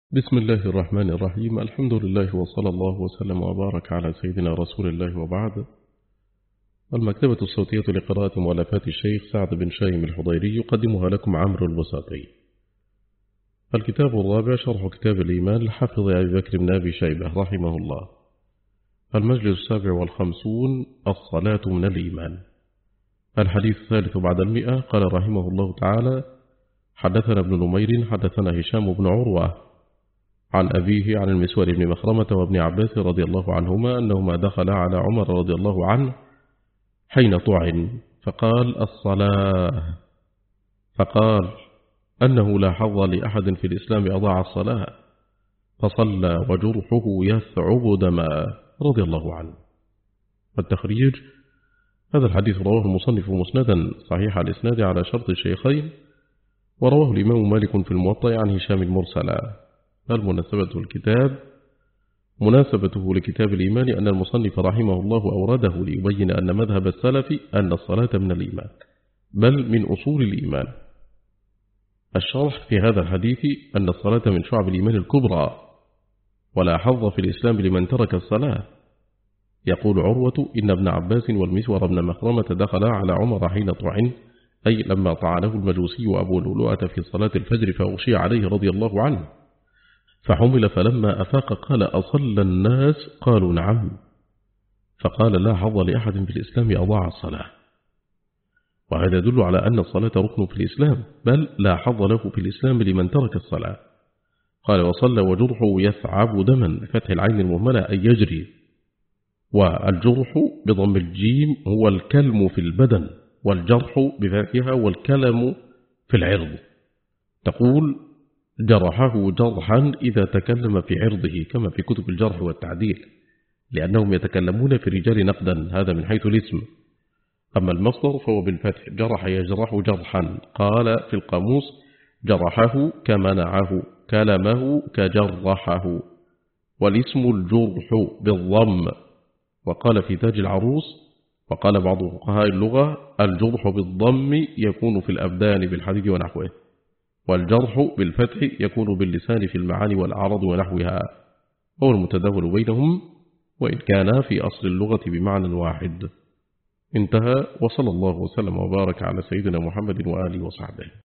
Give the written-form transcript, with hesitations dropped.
بسم الله الرحمن الرحيم. الحمد لله وصلى الله وسلم وبارك على سيدنا رسول الله وبعد. المكتبة الصوتية لقراءة مؤلفات الشيخ سعد بن شايم الحضيري يقدمها لكم عمرو البساطي. الكتاب الرابع شرح كتاب الإيمان لحافظ أبي بكر بن أبي شيبة رحمه الله. المجلس 57 الصلاة من الإيمان. الحديث الثالث بعد 100. قال رحمه الله تعالى: حدثنا ابن نمير حدثنا هشام بن عروة عن أبيه عن المسور بن مخرمة وابن عباس رضي الله عنهما أنهما دخلا على عمر رضي الله عنه حين طعن فقال: الصلاة. فقال أنه لا حظ لأحد في الإسلام أضاع الصلاة، فصلى وجرحه يثعب دما رضي الله عنه. التخريج: هذا الحديث رواه المصنف مسندا صحيح الإسناد على شرط الشيخين، ورواه الإمام مالك في الموطأ عن هشام المرسلا. المناسبة الكتاب: مناسبته لكتاب الإيمان أن المصنف رحمه الله أورده ليبين أن مذهب السلف أن الصلاة من الإيمان بل من أصول الإيمان. الشرح في هذا الحديث أن الصلاة من شعب الإيمان الكبرى، ولا حظ في الإسلام لمن ترك الصلاة. يقول عروة: إن ابن عباس والمسور بن مخرمة دخلا على عمر حين طعن، أي لما طعنه المجوسي أبو لؤلؤة في صلاة الفجر فأغشي عليه رضي الله عنه، فحمل فلما أفاق قال: أصلى الناس؟ قالوا: نعم. فقال: لا حظ لأحد في الإسلام أضاع الصلاة. وهذا يدل على أن الصلاة ركن في الإسلام، بل لا حظ له في الإسلام لمن ترك الصلاة. قال: وصلى وجرحه يثعب دما، فتح العين المهملة أي يجري، والجرح بضم الجيم هو الكلم في البدن، والجرح بفتحها والكلم في العرض. تقول: جرحه جرحا إذا تكلم في عرضه، كما في كتب الجرح والتعديل، لأنهم يتكلمون في الرجال نقدا، هذا من حيث الاسم. أما المصدر فهو بالفتح، جرح يجرح جرحا. قال في القاموس: جرحه كمنعه، كلمه كجرحه، والاسم الجرح بالضم. وقال في تاج العروس: وقال بعض فقهاء اللغة: الجرح بالضم يكون في الأبدان بالحديد ونحوه، والجرح بالفتح يكون باللسان في المعاني والأعراض ونحوها، هو المتداول بينهم، وإن كان في أصل اللغة بمعنى واحد. انتهى. وصلى الله وسلم وبارك على سيدنا محمد وآله وصحبه.